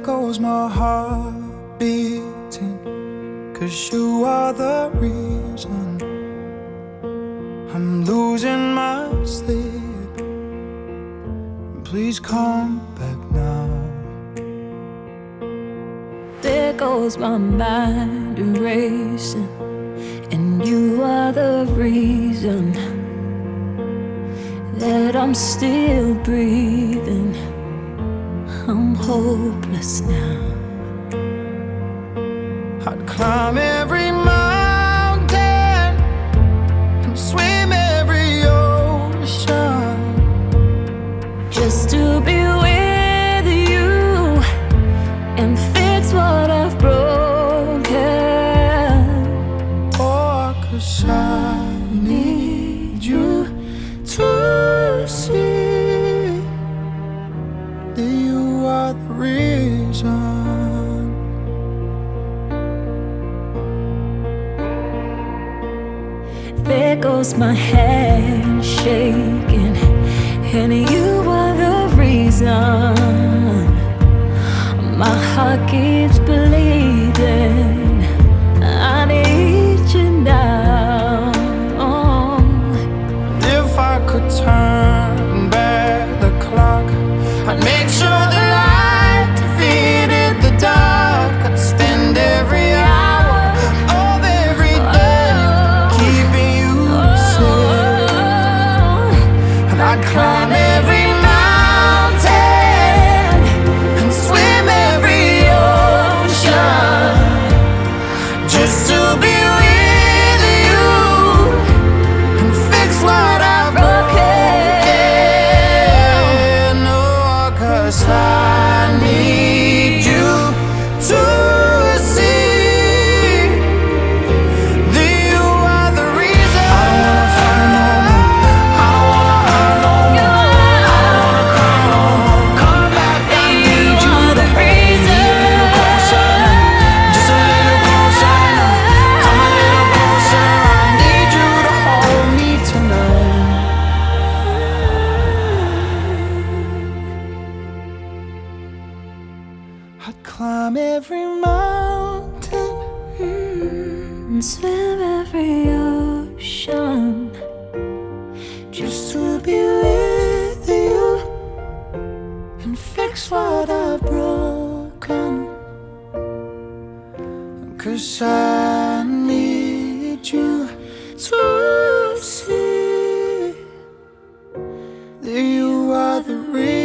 goes my heart beating, 'cause you are the reason I'm losing my sleep. Please come back now. There goes my mind erasing, and you are the reason that I'm still breathing. I'm hopeless now. I'd climb every mountain and swim every ocean just to be with you and fix what I've broken. Oh, 'cause I need you to see that you are the reason. There goes my hand shaking, and you are the reason my heart keeps bleeding. I need you now. If I could turn back the clock, I'd make sure the light defeated the dark. I'd spend every hour of every day keeping you safe, and I'd climb every mountain and swim every ocean just to be with you and fix what I've broken. Oh, 'cause I need you to see that you are the reason. I don't wanna fight no more. I don't wanna hurt no more. I don't wanna cry no more. Come back, I need you. The reason. Just a little closer now. Come a little closer. I need you to hold me tonight. I'd climb every mountain And swim every ocean just to be with you and fix what I've broken. 'Cause I need you to see that you are the reason.